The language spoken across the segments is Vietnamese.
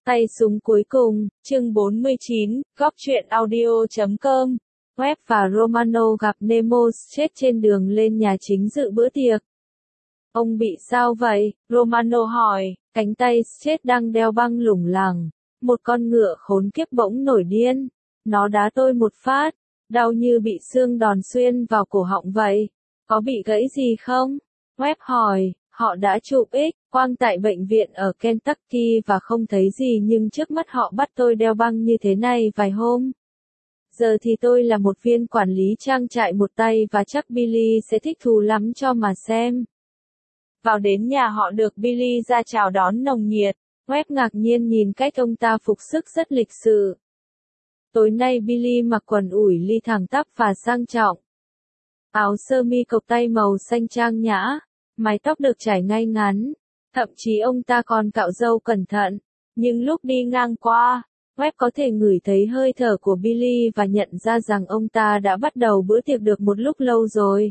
Tay súng cuối cùng, chương 49, góc truyện audio.com. Webb và Romano gặp Nemo chết trên đường lên nhà chính dự bữa tiệc. Ông bị sao vậy? Romano hỏi, cánh tay chết đang đeo băng lủng lẳng. Một con ngựa khốn kiếp bỗng nổi điên. Nó đá tôi một phát, đau như bị xương đòn xuyên vào cổ họng vậy. Có bị gãy gì không? Webb hỏi. Họ đã chụp X-quang tại bệnh viện ở Kentucky và không thấy gì, nhưng trước mắt họ bắt tôi đeo băng như thế này vài hôm. Giờ thì tôi là một viên quản lý trang trại một tay và chắc Billy sẽ thích thú lắm cho mà xem. Vào đến nhà họ được Billy ra chào đón nồng nhiệt. Webb ngạc nhiên nhìn cách ông ta phục sức rất lịch sự. Tối nay Billy mặc quần ủi ly thẳng tắp và sang trọng. Áo sơ mi cộc tay màu xanh trang nhã. Mái tóc được chải ngay ngắn, thậm chí ông ta còn cạo râu cẩn thận, nhưng lúc đi ngang qua, Webb có thể ngửi thấy hơi thở của Billy và nhận ra rằng ông ta đã bắt đầu bữa tiệc được một lúc lâu rồi.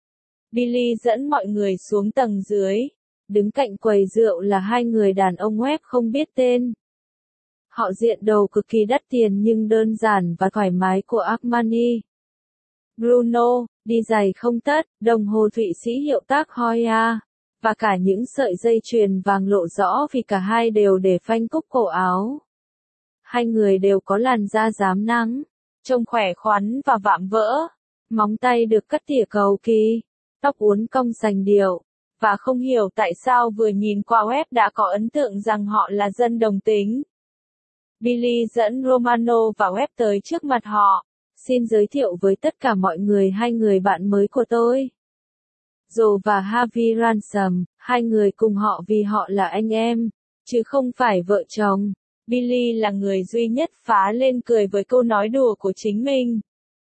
Billy dẫn mọi người xuống tầng dưới, đứng cạnh quầy rượu là hai người đàn ông Webb không biết tên. Họ diện đồ cực kỳ đắt tiền nhưng đơn giản và thoải mái của Armani. Bruno, đi giày không tất, đồng hồ Thụy Sĩ hiệu tác Hoya, và cả những sợi dây chuyền vàng lộ rõ vì cả hai đều để phanh cúc cổ áo. Hai người đều có làn da rám nắng, trông khỏe khoắn và vạm vỡ, móng tay được cắt tỉa cầu kỳ, tóc uốn cong sành điệu, và không hiểu tại sao vừa nhìn qua Webb đã có ấn tượng rằng họ là dân đồng tính. Billy dẫn Romano và Webb tới trước mặt họ. Xin giới thiệu với tất cả mọi người hai người bạn mới của tôi. Joe và Harvey Ransom, hai người cùng họ vì họ là anh em, chứ không phải vợ chồng. Billy là người duy nhất phá lên cười với câu nói đùa của chính mình.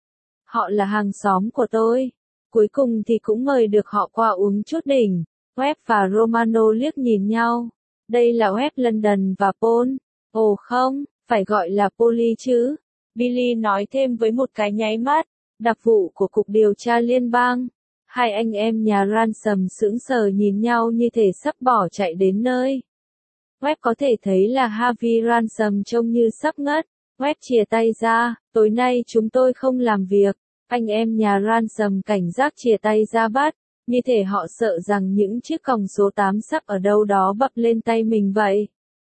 Họ là hàng xóm của tôi. Cuối cùng thì cũng mời được họ qua uống chút đỉnh. Webb và Romano liếc nhìn nhau. Đây là Webb London và Paul. Ồ không, phải gọi là Polly chứ. Billy nói thêm với một cái nháy mắt, đặc vụ của Cục Điều tra Liên bang. Hai anh em nhà Ransom sững sờ nhìn nhau như thể sắp bỏ chạy đến nơi. Webb có thể thấy là Harvey Ransom trông như sắp ngất. Webb chìa tay ra, tối nay chúng tôi không làm việc. Anh em nhà Ransom cảnh giác chìa tay ra bắt, như thể họ sợ rằng những chiếc còng số 8 sắp ở đâu đó bập lên tay mình vậy.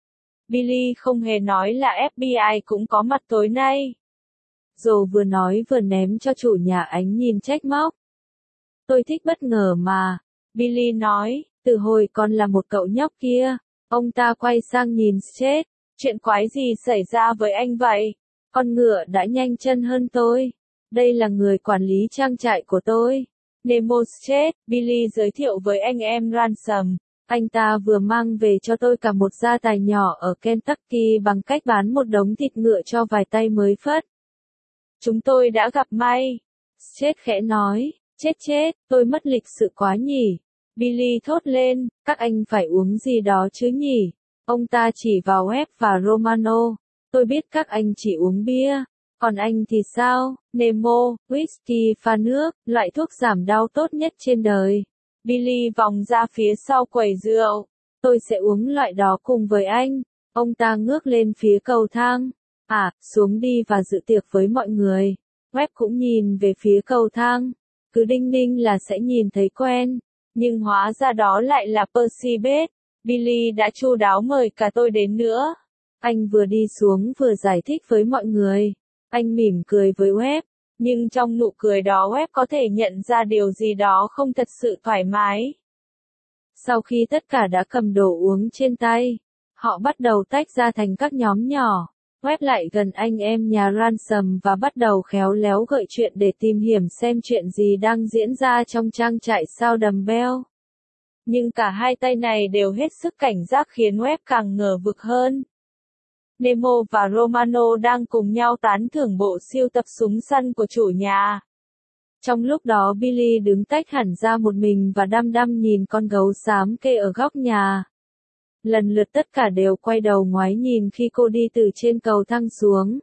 Billy không hề nói là FBI cũng có mặt tối nay. Joe vừa nói vừa ném cho chủ nhà ánh nhìn trách móc. Tôi thích bất ngờ mà. Billy nói, từ hồi còn là một cậu nhóc kia. Ông ta quay sang nhìn chết. Chuyện quái gì xảy ra với anh vậy? Con ngựa đã nhanh chân hơn tôi. Đây là người quản lý trang trại của tôi. Nemo chết, Billy giới thiệu với anh em Ransom. Anh ta vừa mang về cho tôi cả một gia tài nhỏ ở Kentucky bằng cách bán một đống thịt ngựa cho vài tay mới phất. Chúng tôi đã gặp may. Chết khẽ nói, chết, tôi mất lịch sự quá nhỉ. Billy thốt lên, các anh phải uống gì đó chứ nhỉ. Ông ta chỉ vào Webb và Romano. Tôi biết các anh chỉ uống bia. Còn anh thì sao? Nemo, whisky pha nước, loại thuốc giảm đau tốt nhất trên đời. Billy vòng ra phía sau quầy rượu. Tôi sẽ uống loại đó cùng với anh. Ông ta ngước lên phía cầu thang. Xuống đi và dự tiệc với mọi người. Webb cũng nhìn về phía cầu thang. Cứ đinh ninh là sẽ nhìn thấy quen. Nhưng hóa ra đó lại là Percy Bates. Billy đã chu đáo mời cả tôi đến nữa. Anh vừa đi xuống vừa giải thích với mọi người. Anh mỉm cười với Webb. Nhưng trong nụ cười đó Webb có thể nhận ra điều gì đó không thật sự thoải mái. Sau khi tất cả đã cầm đồ uống trên tay, họ bắt đầu tách ra thành các nhóm nhỏ. Webb lại gần anh em nhà Ransom và bắt đầu khéo léo gợi chuyện để tìm hiểu xem chuyện gì đang diễn ra trong trang trại sao đầm Bell. Nhưng cả hai tay này đều hết sức cảnh giác khiến Webb càng ngờ vực hơn. Nemo và Romano đang cùng nhau tán thưởng bộ sưu tập súng săn của chủ nhà. Trong lúc đó Billy đứng tách hẳn ra một mình và đăm đăm nhìn con gấu xám kê ở góc nhà. Lần lượt tất cả đều quay đầu ngoái nhìn khi cô đi từ trên cầu thang xuống.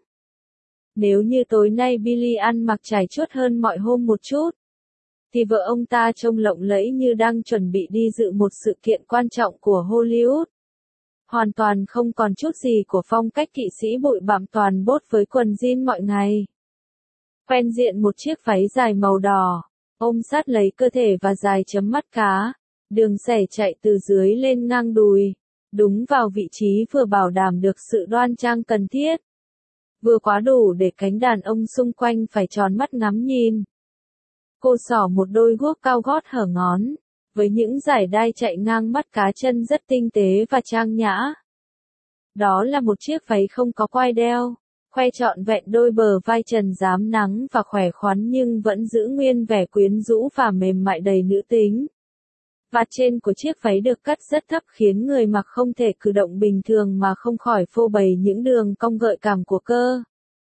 Nếu như tối nay Billy ăn mặc trải chuốt hơn mọi hôm một chút, thì vợ ông ta trông lộng lẫy như đang chuẩn bị đi dự một sự kiện quan trọng của Hollywood. hoàn toàn không còn chút gì của phong cách kỵ sĩ bụi bặm toàn bốt với quần jean mọi ngày. Quen diện một chiếc váy dài màu đỏ, ôm sát lấy cơ thể và dài chấm mắt cá, đường xẻ chạy từ dưới lên ngang đùi, đúng vào vị trí vừa bảo đảm được sự đoan trang cần thiết, vừa quá đủ để cánh đàn ông xung quanh phải tròn mắt ngắm nhìn. Cô xỏ một đôi guốc cao gót hở ngón, với những dải đai chạy ngang mắt cá chân rất tinh tế và trang nhã. Đó là một chiếc váy không có quai đeo, khoe trọn vẹn đôi bờ vai trần rám nắng và khỏe khoắn nhưng vẫn giữ nguyên vẻ quyến rũ và mềm mại đầy nữ tính. Vạt trên của chiếc váy được cắt rất thấp khiến người mặc không thể cử động bình thường mà không khỏi phô bày những đường cong gợi cảm của cơ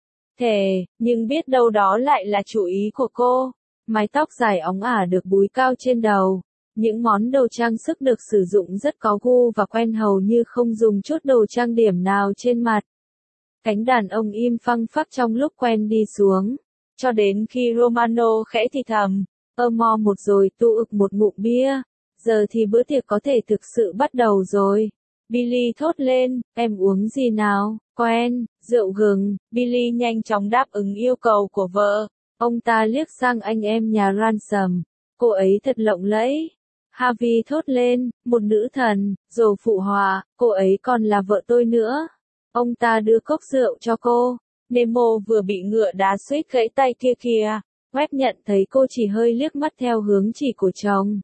thể, nhưng biết đâu đó lại là chủ ý của cô. Mái tóc dài óng ả được búi cao trên đầu, những món đồ trang sức được sử dụng rất có gu và quen hầu như không dùng chút đồ trang điểm nào trên mặt. Cánh đàn ông im phăng phắc trong lúc quen đi xuống, cho đến khi Romano khẽ thì thầm, mo một rồi tu ực một ngụm bia, giờ thì bữa tiệc có thể thực sự bắt đầu rồi. Billy thốt lên, em uống gì nào? Quen, rượu gừng. Billy nhanh chóng đáp ứng yêu cầu của vợ. Ông ta liếc sang anh em nhà Ransom, cô ấy thật lộng lẫy. Harvey thốt lên, một nữ thần, rồi phụ họa, cô ấy còn là vợ tôi nữa. Ông ta đưa cốc rượu cho cô. Nemo vừa bị ngựa đá suýt gãy tay kia kìa. Webb nhận thấy cô chỉ hơi liếc mắt theo hướng chỉ của chồng.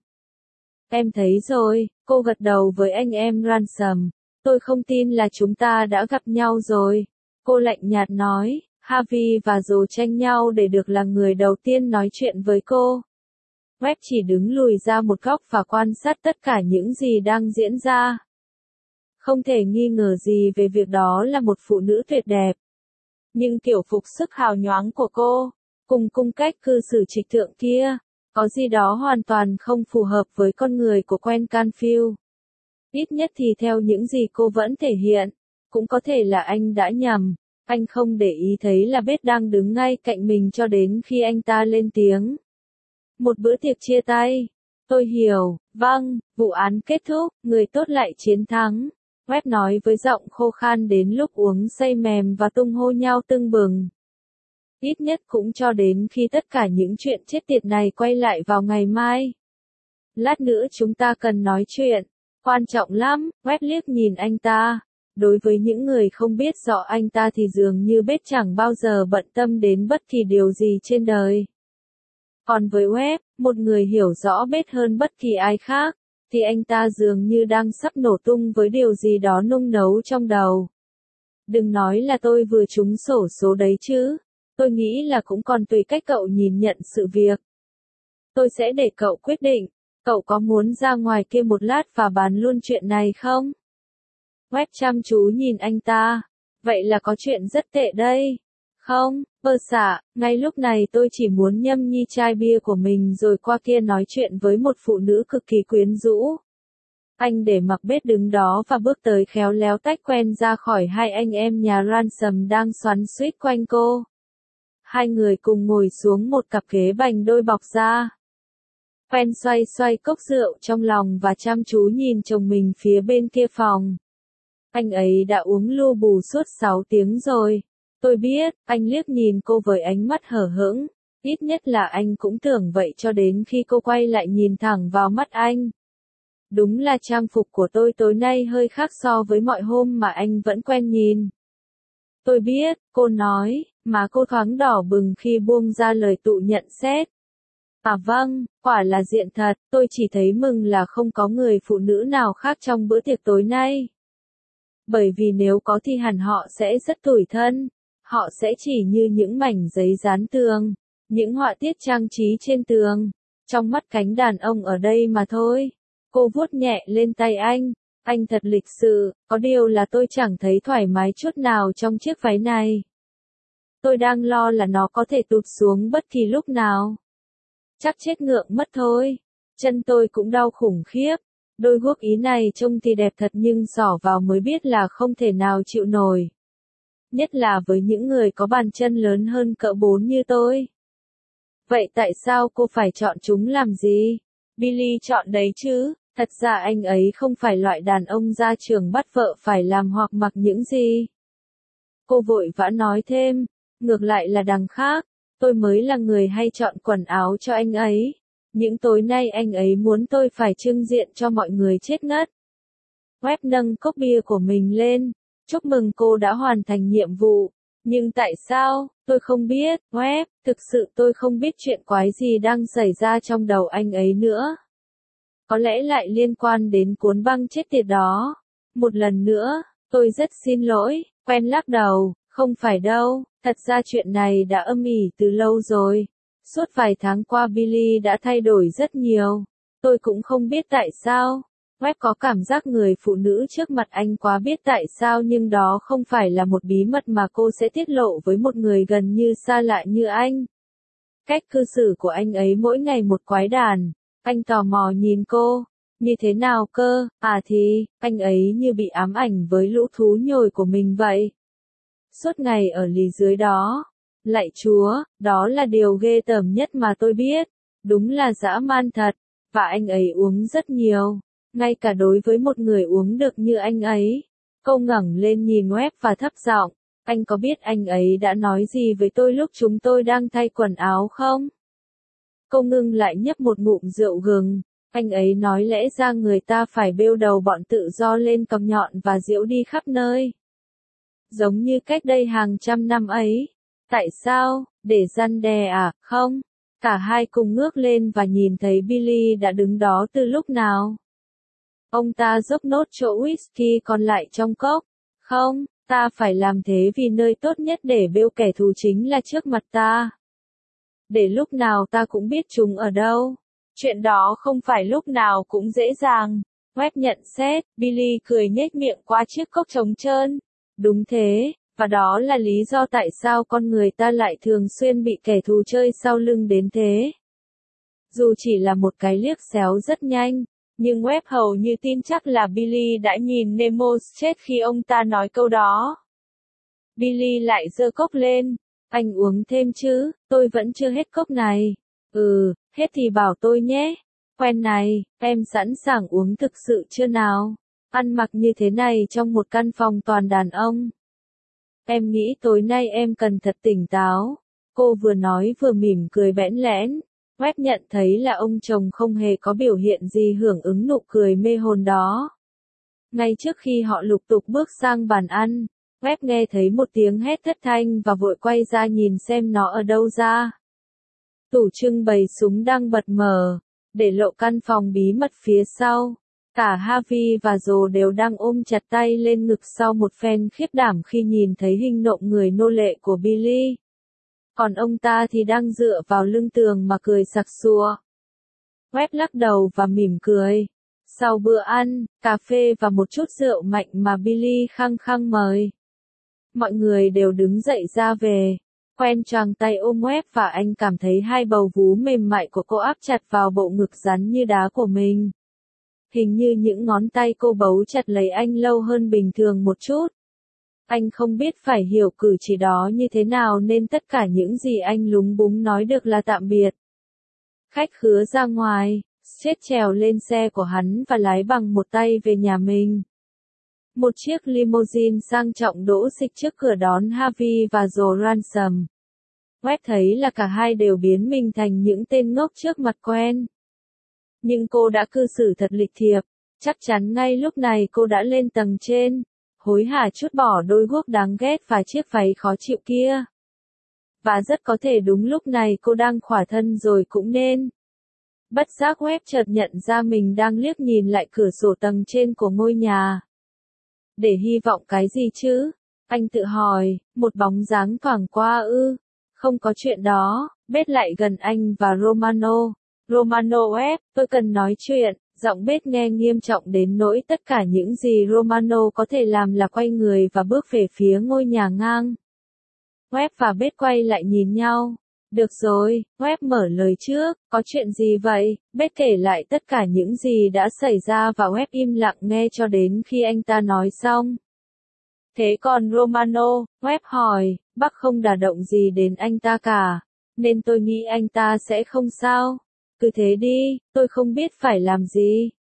Em thấy rồi, cô gật đầu với anh em Ransom. Tôi không tin là chúng ta đã gặp nhau rồi. Cô lạnh nhạt nói, Harvey và Joe tranh nhau để được là người đầu tiên nói chuyện với cô. Webb chỉ đứng lùi ra một góc và quan sát tất cả những gì đang diễn ra. Không thể nghi ngờ gì về việc đó là một phụ nữ tuyệt đẹp. Nhưng kiểu phục sức hào nhoáng của cô, cùng cung cách cư xử trịch thượng kia, có gì đó hoàn toàn không phù hợp với con người của Gwen Canfield. Ít nhất thì theo những gì cô vẫn thể hiện, cũng có thể là anh đã nhầm. Anh không để ý thấy là Beth đang đứng ngay cạnh mình cho đến khi anh ta lên tiếng. Một bữa tiệc chia tay. Tôi hiểu, vâng, vụ án kết thúc, người tốt lại chiến thắng. Webb nói với giọng khô khan đến lúc uống say mềm và tung hô nhau tưng bừng. Ít nhất cũng cho đến khi tất cả những chuyện chết tiệt này quay lại vào ngày mai. Lát nữa chúng ta cần nói chuyện. Quan trọng lắm, Webb liếc nhìn anh ta. Đối với những người không biết rõ anh ta thì dường như Beth chẳng bao giờ bận tâm đến bất kỳ điều gì trên đời. Còn với Webb, một người hiểu rõ Beth hơn bất kỳ ai khác, thì anh ta dường như đang sắp nổ tung với điều gì đó nung nấu trong đầu. Đừng nói là tôi vừa trúng xổ số đấy chứ. Tôi nghĩ là cũng còn tùy cách cậu nhìn nhận sự việc. Tôi sẽ để cậu quyết định. Cậu có muốn ra ngoài kia một lát và bàn luôn chuyện này không? Webb chăm chú nhìn anh ta. Vậy là có chuyện rất tệ đây. Không, bơ xả, ngay lúc này tôi chỉ muốn nhâm nhi chai bia của mình rồi qua kia nói chuyện với một phụ nữ cực kỳ quyến rũ. Anh để mặc Beth đứng đó và bước tới khéo léo tách Gwen ra khỏi hai anh em nhà Ransom đang xoắn xuýt quanh cô. Hai người cùng ngồi xuống một cặp ghế bành đôi bọc da. Gwen xoay xoay cốc rượu trong lòng và chăm chú nhìn chồng mình phía bên kia phòng. Anh ấy đã uống lu bù suốt 6 tiếng rồi. Tôi biết, anh liếc nhìn cô với ánh mắt hở hững. Ít nhất là anh cũng tưởng vậy cho đến khi cô quay lại nhìn thẳng vào mắt anh. Đúng là trang phục của tôi tối nay hơi khác so với mọi hôm mà anh vẫn quen nhìn. Tôi biết, cô nói, mà cô thoáng đỏ bừng khi buông ra lời tụ nhận xét. À vâng, quả là diện thật, tôi chỉ thấy mừng là không có người phụ nữ nào khác trong bữa tiệc tối nay. Bởi vì nếu có thì hẳn họ sẽ rất tủi thân. Họ sẽ chỉ như những mảnh giấy dán tường, những họa tiết trang trí trên tường, trong mắt cánh đàn ông ở đây mà thôi. Cô vuốt nhẹ lên tay anh thật lịch sự, có điều là tôi chẳng thấy thoải mái chút nào trong chiếc váy này. Tôi đang lo là nó có thể tụt xuống bất kỳ lúc nào. Chắc chết ngượng mất thôi. Chân tôi cũng đau khủng khiếp. Đôi guốc ý này trông thì đẹp thật nhưng xỏ vào mới biết là không thể nào chịu nổi. Nhất là với những người có bàn chân lớn hơn cỡ 4 như tôi. Vậy tại sao cô phải chọn chúng làm gì? Billy chọn đấy chứ, Thật ra anh ấy không phải loại đàn ông ra trường bắt vợ phải làm hoặc mặc những gì. Cô vội vã nói thêm, ngược lại là đằng khác, tôi mới là người hay chọn quần áo cho anh ấy. Những tối nay anh ấy muốn tôi phải trưng diện cho mọi người chết ngất. Webb nâng cốc bia của mình lên, chúc mừng cô đã hoàn thành nhiệm vụ. Nhưng tại sao, tôi không biết, Webb, thực sự tôi không biết chuyện quái gì đang xảy ra trong đầu anh ấy nữa. Có lẽ lại liên quan đến cuốn băng chết tiệt đó. Một lần nữa, tôi rất xin lỗi, Quen lắc đầu, không phải đâu, thật ra chuyện này đã âm ỉ từ lâu rồi. Suốt vài tháng qua Billy đã thay đổi rất nhiều. Tôi cũng không biết tại sao. Webb có cảm giác người phụ nữ trước mặt anh quá biết tại sao, nhưng đó không phải là một bí mật mà cô sẽ tiết lộ với một người gần như xa lạ như anh. Cách cư xử của anh ấy mỗi ngày một quái đản. Anh tò mò nhìn cô. Như thế nào cơ? À thì, anh ấy như bị ám ảnh với lũ thú nhồi của mình vậy. Suốt ngày ở lì dưới đó. Lạy Chúa, đó là điều ghê tởm nhất mà tôi biết. Đúng là dã man thật. Và anh ấy uống rất nhiều. Ngay cả đối với một người uống được như anh ấy. Cô ngẩng lên nhìn Webb và thấp giọng. Anh có biết anh ấy đã nói gì với tôi lúc chúng tôi đang thay quần áo không? Cô ngưng lại nhấp một ngụm rượu gừng. Anh ấy nói lẽ ra người ta phải bêu đầu bọn tự do lên còng nhọn và diễu đi khắp nơi. Giống như cách đây hàng trăm năm ấy. Tại sao? Để răn đe à? Không. Cả hai cùng ngước lên và nhìn thấy Billy đã đứng đó từ lúc nào. Ông ta dốc nốt chỗ whisky còn lại trong cốc. Không, ta phải làm thế vì nơi tốt nhất để bêu kẻ thù chính là trước mặt ta. Để lúc nào ta cũng biết chúng ở đâu. Chuyện đó không phải lúc nào cũng dễ dàng. Webb nhận xét, Billy cười nhếch miệng qua chiếc cốc trống trơn. Đúng thế, và đó là lý do tại sao con người ta lại thường xuyên bị kẻ thù chơi sau lưng đến thế. Dù chỉ là một cái liếc xéo rất nhanh, nhưng Webb hầu như tin chắc là Billy đã nhìn Nemo chết khi ông ta nói câu đó. Billy lại giơ cốc lên. Anh uống thêm chứ, tôi vẫn chưa hết cốc này. Hết thì bảo tôi nhé. Quen này, em sẵn sàng uống thực sự chưa nào? Ăn mặc như thế này trong một căn phòng toàn đàn ông. Em nghĩ tối nay em cần thật tỉnh táo. Cô vừa nói vừa mỉm cười bẽn lẽn. Webb nhận thấy là ông chồng không hề có biểu hiện gì hưởng ứng nụ cười mê hồn đó. Ngay trước khi họ lục tục bước sang bàn ăn, Webb nghe thấy một tiếng hét thất thanh và vội quay ra nhìn xem nó ở đâu ra. Tủ trưng bày súng đang bật mở, để lộ căn phòng bí mật phía sau. Cả Harvey và Joe đều đang ôm chặt tay lên ngực sau một phen khiếp đảm khi nhìn thấy hình nộm người nô lệ của Billy. Còn ông ta thì đang dựa vào lưng tường mà cười sặc sụa. Webb lắc đầu và mỉm cười. Sau bữa ăn, cà phê và một chút rượu mạnh mà Billy khăng khăng mời. Mọi người đều đứng dậy ra về. Quen choàng tay ôm Webb và anh cảm thấy hai bầu vú mềm mại của cô áp chặt vào bộ ngực rắn như đá của mình. Hình như những ngón tay cô bấu chặt lấy anh lâu hơn bình thường một chút. Anh không biết phải hiểu cử chỉ đó như thế nào nên tất cả những gì anh lúng búng nói được là tạm biệt. Khách khứa ra ngoài, Seth trèo lên xe của hắn và lái bằng một tay về nhà mình. Một chiếc limousine sang trọng đỗ xịch trước cửa đón Harvey và Joe Ransom. Webb thấy là cả hai đều biến mình thành những tên ngốc trước mặt quen. Nhưng cô đã cư xử thật lịch thiệp, chắc chắn ngay lúc này cô đã lên tầng trên, hối hả trút bỏ đôi guốc đáng ghét và chiếc váy khó chịu kia. Và rất có thể đúng lúc này cô đang khỏa thân rồi cũng nên. Bất giác Webb chợt nhận ra mình đang liếc nhìn lại cửa sổ tầng trên của ngôi nhà. Để hy vọng cái gì chứ? Anh tự hỏi, một bóng dáng thoảng qua ư? Không có chuyện đó. Bết lại gần anh và Romano. Romano Webb, tôi cần nói chuyện. Giọng Bết nghe nghiêm trọng đến nỗi tất cả những gì Romano có thể làm là quay người và bước về phía ngôi nhà ngang. Webb và Bết quay lại nhìn nhau. Được rồi, Webb mở lời trước, có chuyện gì vậy? Bết kể lại tất cả những gì đã xảy ra và Webb im lặng nghe cho đến khi anh ta nói xong. Thế còn Romano, Webb hỏi, bác không đả động gì đến anh ta cả, nên tôi nghĩ anh ta sẽ không sao. Cứ thế đi, tôi không biết phải làm gì.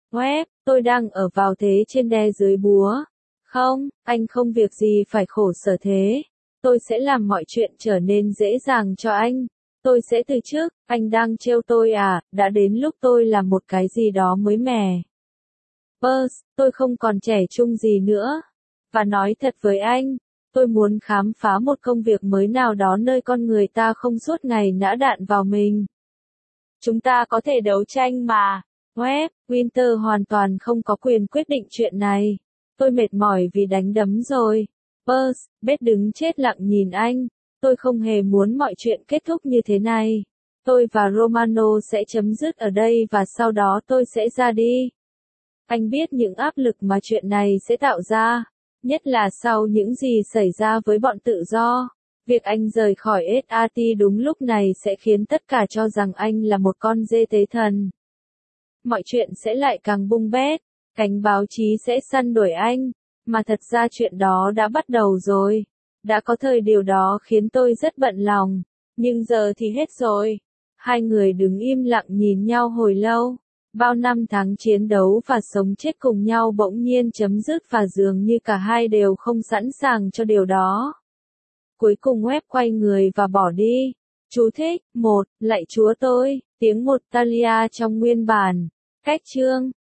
Web, tôi đang ở vào thế trên đe dưới búa. Không, anh không việc gì phải khổ sở thế. Tôi sẽ làm mọi chuyện trở nên dễ dàng cho anh. Tôi sẽ từ chức, anh đang trêu tôi à, đã đến lúc tôi làm một cái gì đó mới mẻ. Buzz, tôi không còn trẻ trung gì nữa. Và nói thật với anh, tôi muốn khám phá một công việc mới nào đó nơi con người ta không suốt ngày nã đạn vào mình. Chúng ta có thể đấu tranh mà. Web, Winter hoàn toàn không có quyền quyết định chuyện này. Tôi mệt mỏi vì đánh đấm rồi. Buzz, Beth đứng chết lặng nhìn anh. Tôi không hề muốn mọi chuyện kết thúc như thế này. Tôi và Romano sẽ chấm dứt ở đây và sau đó tôi sẽ ra đi. Anh biết những áp lực mà chuyện này sẽ tạo ra, nhất là sau những gì xảy ra với bọn tự do. Việc anh rời khỏi SAT đúng lúc này sẽ khiến tất cả cho rằng anh là một con dê tế thần. Mọi chuyện sẽ lại càng bung bét, cánh báo chí sẽ săn đuổi anh, mà thật ra chuyện đó đã bắt đầu rồi. Đã có thời điều đó khiến tôi rất bận lòng, nhưng giờ thì hết rồi. Hai người đứng im lặng nhìn nhau hồi lâu. Bao năm tháng chiến đấu và sống chết cùng nhau bỗng nhiên chấm dứt và dường như cả hai đều không sẵn sàng cho điều đó. Cuối cùng Web quay người và bỏ đi. Chú thích, 1, lạy Chúa tôi, tiếng một Talia trong nguyên bản. Cách chương